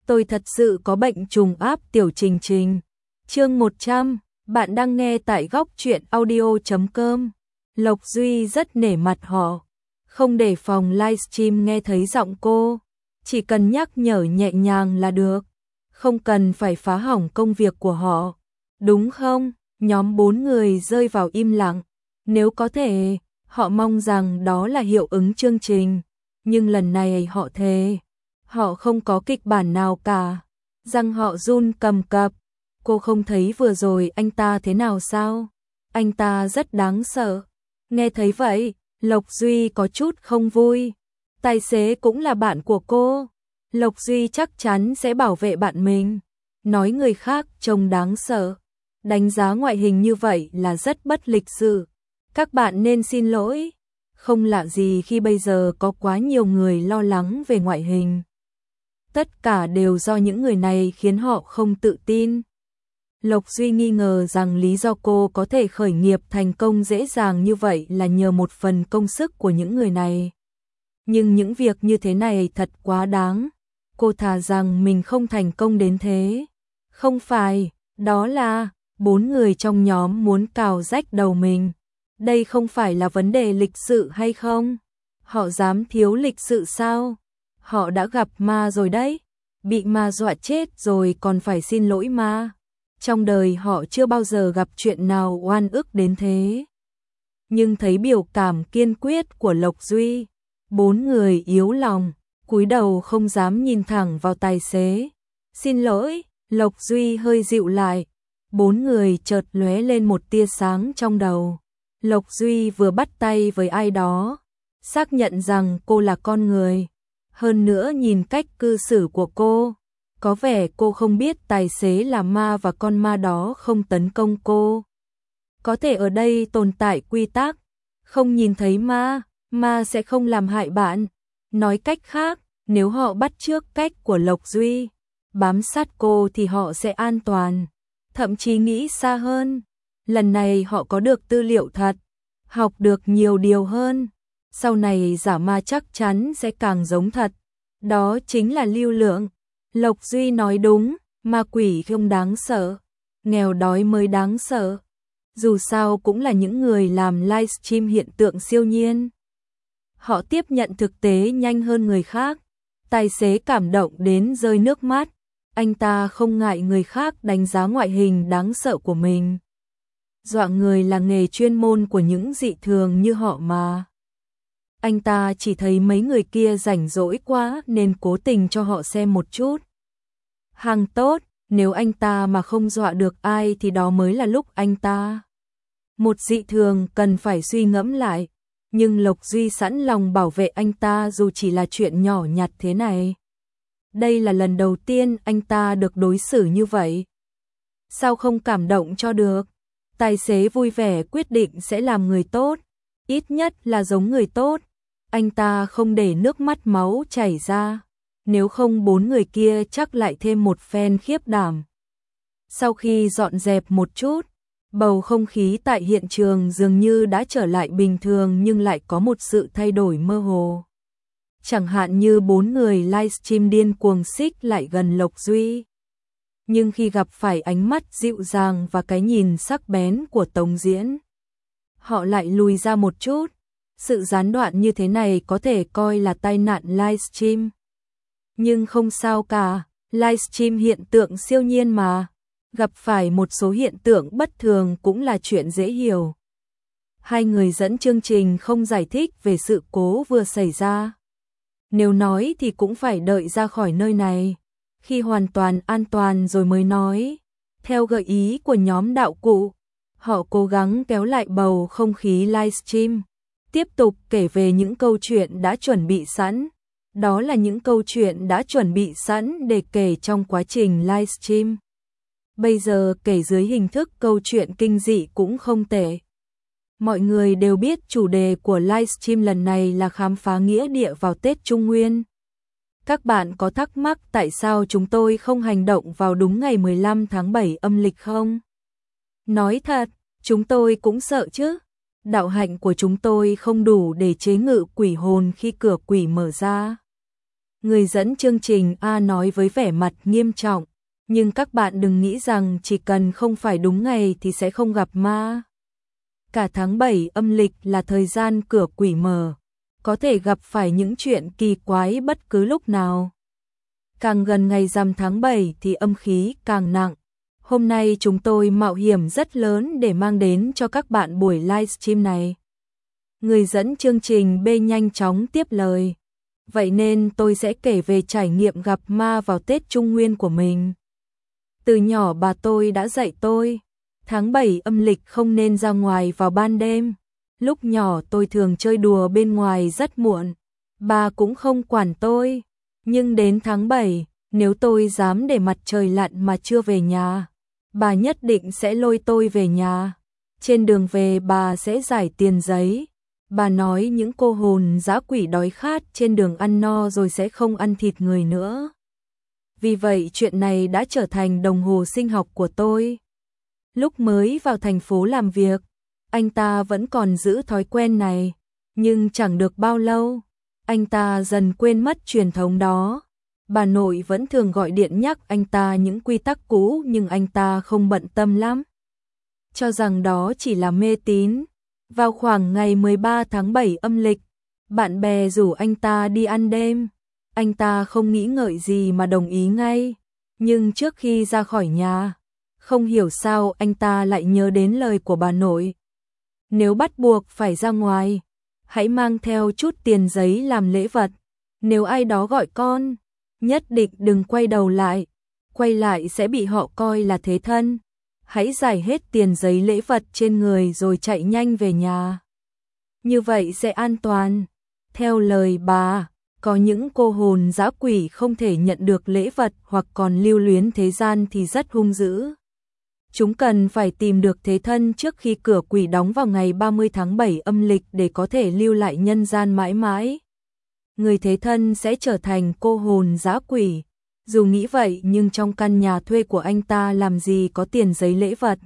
Tôi thật sự có bệnh trùng áp Tiểu Trình Trình. Chương 100, bạn đang nghe tại góc truyện audio.com. Lộc Duy rất nể mặt họ, không để phòng livestream nghe thấy giọng cô, chỉ cần nhắc nhở nhẹ nhàng là được, không cần phải phá hỏng công việc của họ. Đúng không? Nhóm 4 người rơi vào im lặng. Nếu có thể, họ mong rằng đó là hiệu ứng chương trình, nhưng lần này họ thề, họ không có kịch bản nào cả. Răng họ run cầm cập. Cô không thấy vừa rồi anh ta thế nào sao? Anh ta rất đáng sợ. Nghe thấy vậy, Lộc Duy có chút không vui. Tài xế cũng là bạn của cô. Lộc Duy chắc chắn sẽ bảo vệ bạn mình. Nói người khác trông đáng sợ. Đánh giá ngoại hình như vậy là rất bất lịch sự. Các bạn nên xin lỗi. Không lạ gì khi bây giờ có quá nhiều người lo lắng về ngoại hình. Tất cả đều do những người này khiến họ không tự tin. Lộc Duy nghi ngờ rằng lý do cô có thể khởi nghiệp thành công dễ dàng như vậy là nhờ một phần công sức của những người này. Nhưng những việc như thế này thật quá đáng. Cô thà rằng mình không thành công đến thế. Không phải, đó là 4 người trong nhóm muốn cào rách đầu mình. Đây không phải là vấn đề lịch sự hay không? Họ dám thiếu lịch sự sao? Họ đã gặp ma rồi đấy. Bị ma dọa chết rồi còn phải xin lỗi ma. Trong đời họ chưa bao giờ gặp chuyện nào oan ức đến thế. Nhưng thấy biểu cảm kiên quyết của Lộc Duy, 4 người yếu lòng, cúi đầu không dám nhìn thẳng vào tài xế. Xin lỗi, Lộc Duy hơi dịu lại. 4 người chợt lóe lên một tia sáng trong đầu. Lộc Duy vừa bắt tay với ai đó, xác nhận rằng cô là con người. Hơn nữa nhìn cách cư xử của cô, có vẻ cô không biết tài xế là ma và con ma đó không tấn công cô. Có thể ở đây tồn tại quy tắc, không nhìn thấy ma, ma sẽ không làm hại bạn. Nói cách khác, nếu họ bắt chước cách của Lộc Duy, bám sát cô thì họ sẽ an toàn. Thậm chí nghĩ xa hơn, lần này họ có được tư liệu thật, học được nhiều điều hơn. Sau này giả ma chắc chắn sẽ càng giống thật. Đó chính là lưu lượng. Lộc Duy nói đúng, ma quỷ không đáng sợ, nghèo đói mới đáng sợ. Dù sao cũng là những người làm livestream hiện tượng siêu nhiên. Họ tiếp nhận thực tế nhanh hơn người khác. Tài xế cảm động đến rơi nước mắt. Anh ta không ngại người khác đánh giá ngoại hình đáng sợ của mình. Dọa người là nghề chuyên môn của những dị thường như họ mà. Anh ta chỉ thấy mấy người kia rảnh rỗi quá nên cố tình cho họ xem một chút. Hàng tốt, nếu anh ta mà không dọa được ai thì đó mới là lúc anh ta. Một dị thường cần phải suy ngẫm lại, nhưng Lộc Duy sẵn lòng bảo vệ anh ta dù chỉ là chuyện nhỏ nhặt thế này. Đây là lần đầu tiên anh ta được đối xử như vậy. Sao không cảm động cho được? Tài xế vui vẻ quyết định sẽ làm người tốt, ít nhất là giống người tốt. Anh ta không để nước mắt máu chảy ra, nếu không 4 người kia chắc lại thêm một phen khiếp đảm. Sau khi dọn dẹp một chút, bầu không khí tại hiện trường dường như đã trở lại bình thường nhưng lại có một sự thay đổi mơ hồ. Chẳng hạn như 4 người livestream điên cuồng xích lại gần Lộc Duy. Nhưng khi gặp phải ánh mắt dịu dàng và cái nhìn sắc bén của Tống Diễn, họ lại lùi ra một chút. Sự gián đoạn như thế này có thể coi là tai nạn livestream. Nhưng không sao cả, livestream hiện tượng siêu nhiên mà. Gặp phải một số hiện tượng bất thường cũng là chuyện dễ hiểu. Hai người dẫn chương trình không giải thích về sự cố vừa xảy ra. Nếu nói thì cũng phải đợi ra khỏi nơi này, khi hoàn toàn an toàn rồi mới nói. Theo gợi ý của nhóm đạo cụ, họ cố gắng kéo lại bầu không khí livestream, tiếp tục kể về những câu chuyện đã chuẩn bị sẵn. Đó là những câu chuyện đã chuẩn bị sẵn để kể trong quá trình livestream. Bây giờ kể dưới hình thức câu chuyện kinh dị cũng không tệ. Mọi người đều biết chủ đề của livestream lần này là khám phá nghĩa địa vào Tết Trung Nguyên. Các bạn có thắc mắc tại sao chúng tôi không hành động vào đúng ngày 15 tháng 7 âm lịch không? Nói thật, chúng tôi cũng sợ chứ. Đạo hạnh của chúng tôi không đủ để chế ngự quỷ hồn khi cửa quỷ mở ra. Người dẫn chương trình A nói với vẻ mặt nghiêm trọng, nhưng các bạn đừng nghĩ rằng chỉ cần không phải đúng ngày thì sẽ không gặp ma. Cả tháng 7 âm lịch là thời gian cửa quỷ mở, có thể gặp phải những chuyện kỳ quái bất cứ lúc nào. Càng gần ngày rằm tháng 7 thì âm khí càng nặng. Hôm nay chúng tôi mạo hiểm rất lớn để mang đến cho các bạn buổi livestream này. Người dẫn chương trình B nhanh chóng tiếp lời. Vậy nên tôi sẽ kể về trải nghiệm gặp ma vào Tết Trung Nguyên của mình. Từ nhỏ bà tôi đã dạy tôi, tháng 7 âm lịch không nên ra ngoài vào ban đêm. Lúc nhỏ tôi thường chơi đùa bên ngoài rất muộn, bà cũng không quản tôi. Nhưng đến tháng 7, nếu tôi dám để mặt trời lặn mà chưa về nhà, bà nhất định sẽ lôi tôi về nhà. Trên đường về bà sẽ giải tiền giấy. Bà nói những cô hồn dã quỷ đói khát trên đường ăn no rồi sẽ không ăn thịt người nữa. Vì vậy chuyện này đã trở thành đồng hồ sinh học của tôi. Lúc mới vào thành phố làm việc, anh ta vẫn còn giữ thói quen này, nhưng chẳng được bao lâu, anh ta dần quên mất truyền thống đó. Bà nội vẫn thường gọi điện nhắc anh ta những quy tắc cũ nhưng anh ta không bận tâm lắm, cho rằng đó chỉ là mê tín. Vào khoảng ngày 13 tháng 7 âm lịch, bạn bè rủ anh ta đi ăn đêm. Anh ta không nghĩ ngợi gì mà đồng ý ngay. Nhưng trước khi ra khỏi nhà, không hiểu sao anh ta lại nhớ đến lời của bà nội. Nếu bắt buộc phải ra ngoài, hãy mang theo chút tiền giấy làm lễ vật. Nếu ai đó gọi con, nhất định đừng quay đầu lại. Quay lại sẽ bị họ coi là thế thân. Hãy giải hết tiền giấy lễ vật trên người rồi chạy nhanh về nhà. Như vậy sẽ an toàn. Theo lời bà, có những cô hồn dã quỷ không thể nhận được lễ vật hoặc còn lưu luyến thế gian thì rất hung dữ. Chúng cần phải tìm được thế thân trước khi cửa quỷ đóng vào ngày 30 tháng 7 âm lịch để có thể lưu lại nhân gian mãi mãi. Người thế thân sẽ trở thành cô hồn dã quỷ. Dù nghĩ vậy nhưng trong căn nhà thuê của anh ta làm gì có tiền giấy lễ vật.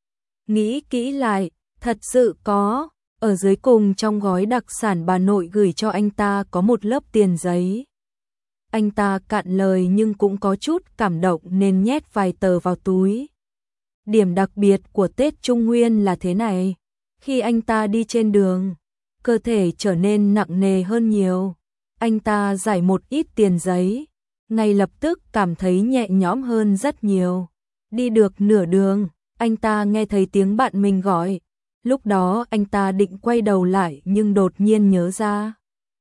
Nghĩ kỹ lại, thật sự có, ở dưới cùng trong gói đặc sản bà nội gửi cho anh ta có một lớp tiền giấy. Anh ta cạn lời nhưng cũng có chút cảm động nên nhét vài tờ vào túi. Điểm đặc biệt của Tết Trung Nguyên là thế này, khi anh ta đi trên đường, cơ thể trở nên nặng nề hơn nhiều. Anh ta giải một ít tiền giấy, ngay lập tức cảm thấy nhẹ nhõm hơn rất nhiều. Đi được nửa đường, anh ta nghe thấy tiếng bạn mình gọi. Lúc đó anh ta định quay đầu lại nhưng đột nhiên nhớ ra.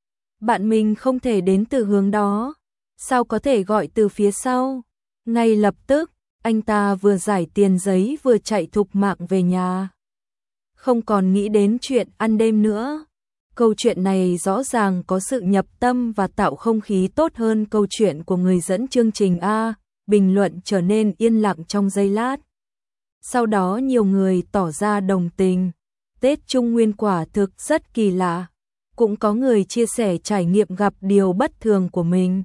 Bạn mình không thể đến từ hướng đó, sao có thể gọi từ phía sau. Ngay lập tức, anh ta vừa giải tiền giấy vừa chạy thục mạng về nhà. Không còn nghĩ đến chuyện ăn đêm nữa. Câu chuyện này rõ ràng có sự nhập tâm và tạo không khí tốt hơn câu chuyện của người dẫn chương trình A. Bình luận trở nên yên lặng trong giây lát. Sau đó nhiều người tỏ ra đồng tình. Tết Trung Nguyên quả thực rất kỳ lạ. Cũng có người chia sẻ trải nghiệm gặp điều bất thường của mình.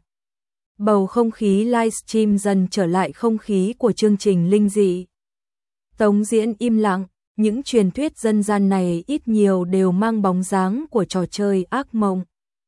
Bầu không khí livestream dần trở lại không khí của chương trình linh dị. Tống Diễn im lặng. Những truyền thuyết dân gian này ít nhiều đều mang bóng dáng của trò chơi ác mộng.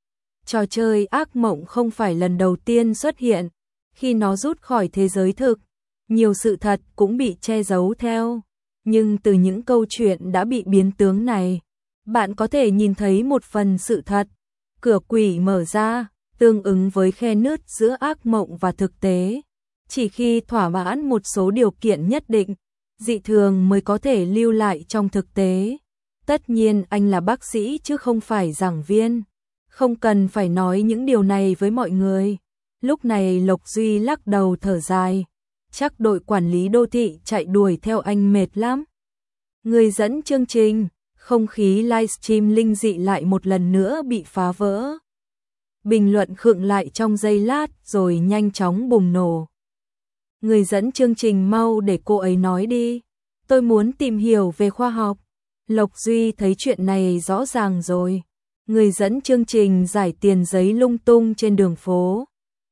Trò chơi ác mộng không phải lần đầu tiên xuất hiện. Khi nó rút khỏi thế giới thực, nhiều sự thật cũng bị che giấu theo. Nhưng từ những câu chuyện đã bị biến tướng này, bạn có thể nhìn thấy một phần sự thật. Cửa quỷ mở ra, tương ứng với khe nứt giữa ác mộng và thực tế. Chỉ khi thỏa mãn một số điều kiện nhất định, dị thường mới có thể lưu lại trong thực tế. Tất nhiên anh là bác sĩ chứ không phải giảng viên. Không cần phải nói những điều này với mọi người. Lúc này Lộc Duy lắc đầu thở dài. Chắc đội quản lý đô thị chạy đuổi theo anh mệt lắm. Người dẫn chương trình, không khí livestream linh dị lại một lần nữa bị phá vỡ. Bình luận khựng lại trong giây lát rồi nhanh chóng bùng nổ. Người dẫn chương trình mau để cô ấy nói đi. Tôi muốn tìm hiểu về khoa học. Lộc Duy thấy chuyện này rõ ràng rồi. Người dẫn chương trình giải tiền giấy lung tung trên đường phố.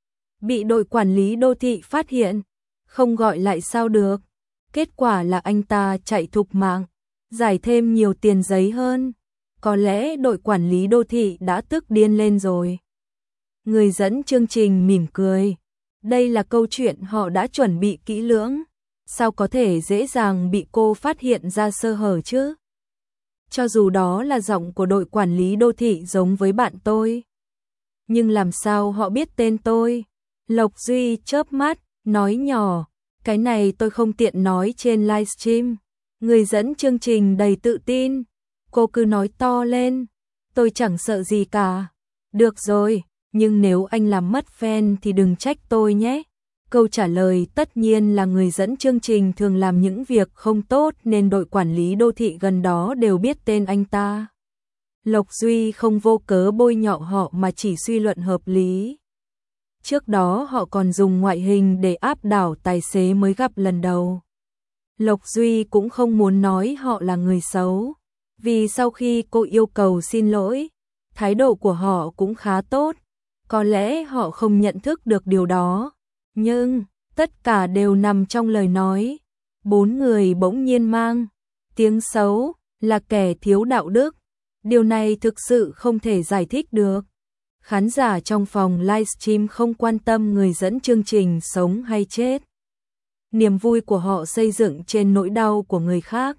Bị đội quản lý đô thị phát hiện. Không gọi lại sao được. Kết quả là anh ta chạy thục mạng. Giải thêm nhiều tiền giấy hơn. Có lẽ đội quản lý đô thị đã tức điên lên rồi. Người dẫn chương trình mỉm cười. Đây là câu chuyện họ đã chuẩn bị kỹ lưỡng. Sao có thể dễ dàng bị cô phát hiện ra sơ hở chứ? Cho dù đó là giọng của đội quản lý đô thị giống với bạn tôi. Nhưng làm sao họ biết tên tôi? Lộc Duy chớp mắt, nói nhỏ. Cái này tôi không tiện nói trên livestream. Người dẫn chương trình đầy tự tin. Cô cứ nói to lên. Tôi chẳng sợ gì cả. Được rồi, nhưng nếu anh làm mất fan thì đừng trách tôi nhé. Câu trả lời tất nhiên là người dẫn chương trình thường làm những việc không tốt nên đội quản lý đô thị gần đó đều biết tên anh ta. Lộc Duy không vô cớ bôi nhọ họ mà chỉ suy luận hợp lý. Trước đó họ còn dùng ngoại hình để áp đảo tài xế mới gặp lần đầu. Lộc Duy cũng không muốn nói họ là người xấu, vì sau khi cô yêu cầu xin lỗi, thái độ của họ cũng khá tốt. Có lẽ họ không nhận thức được điều đó, nhưng tất cả đều nằm trong lời nói. 4 người bỗng nhiên mang tiếng xấu, là kẻ thiếu đạo đức. Điều này thực sự không thể giải thích được. Khán giả trong phòng livestream không quan tâm người dẫn chương trình sống hay chết. Niềm vui của họ xây dựng trên nỗi đau của người khác.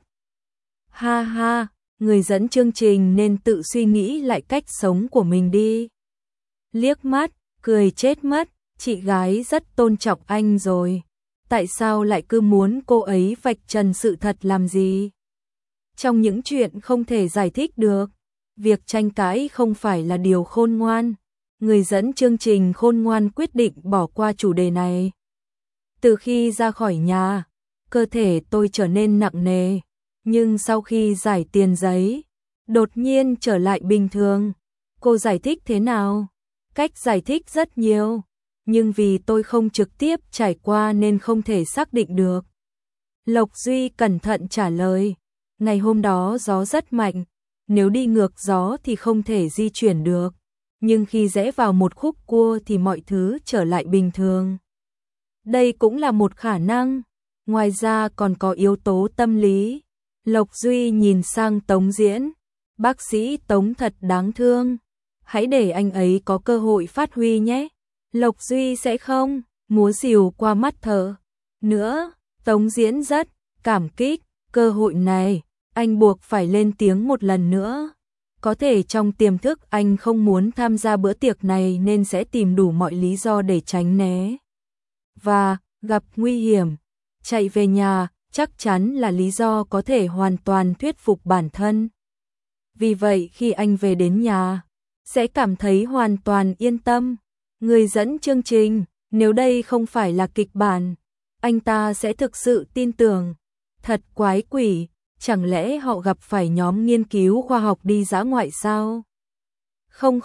Ha ha, người dẫn chương trình nên tự suy nghĩ lại cách sống của mình đi. Liếc mắt, cười chết mất, chị gái rất tôn trọng anh rồi. Tại sao lại cứ muốn cô ấy vạch trần sự thật làm gì? Trong những chuyện không thể giải thích được, việc tranh cãi không phải là điều khôn ngoan. Người dẫn chương trình khôn ngoan quyết định bỏ qua chủ đề này. Từ khi ra khỏi nhà, cơ thể tôi trở nên nặng nề, nhưng sau khi giải tiền giấy, đột nhiên trở lại bình thường. Cô giải thích thế nào? Cách giải thích rất nhiều, nhưng vì tôi không trực tiếp trải qua nên không thể xác định được. Lộc Duy cẩn thận trả lời, ngày hôm đó gió rất mạnh, nếu đi ngược gió thì không thể di chuyển được, nhưng khi rẽ vào một khúc cua thì mọi thứ trở lại bình thường. Đây cũng là một khả năng, ngoài ra còn có yếu tố tâm lý. Lộc Duy nhìn sang Tống Diễn, bác sĩ Tống thật đáng thương, hãy để anh ấy có cơ hội phát huy nhé. Lộc Duy sẽ không múa rìu qua mắt thở nữa. Tống Diễn rất cảm kích, cơ hội này anh buộc phải lên tiếng một lần nữa. Có thể trong tiềm thức anh không muốn tham gia bữa tiệc này nên sẽ tìm đủ mọi lý do để tránh né. Và gặp nguy hiểm, chạy về nhà chắc chắn là lý do có thể hoàn toàn thuyết phục bản thân. Vì vậy khi anh về đến nhà, sẽ cảm thấy hoàn toàn yên tâm. Người dẫn chương trình, nếu đây không phải là kịch bản, anh ta sẽ thực sự tin tưởng. Thật quái quỷ, chẳng lẽ họ gặp phải nhóm nghiên cứu khoa học đi dã ngoại sao? Không,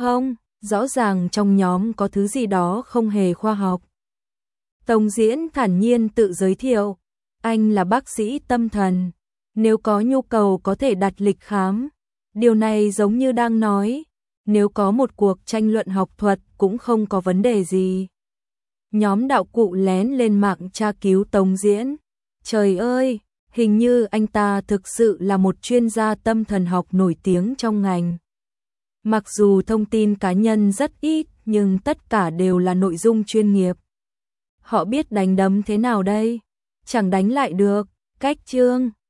rõ ràng trong nhóm có thứ gì đó không hề khoa học. Tống Diễn thản nhiên tự giới thiệu, anh là bác sĩ tâm thần, nếu có nhu cầu có thể đặt lịch khám. Điều này giống như đang nói, nếu có một cuộc tranh luận học thuật cũng không có vấn đề gì. Nhóm đạo cụ lén lên mạng tra cứu Tống Diễn. Trời ơi, hình như anh ta thực sự là một chuyên gia tâm thần học nổi tiếng trong ngành. Mặc dù thông tin cá nhân rất ít, nhưng tất cả đều là nội dung chuyên nghiệp. Họ biết đánh đấm thế nào đây? Chẳng đánh lại được, cách chương.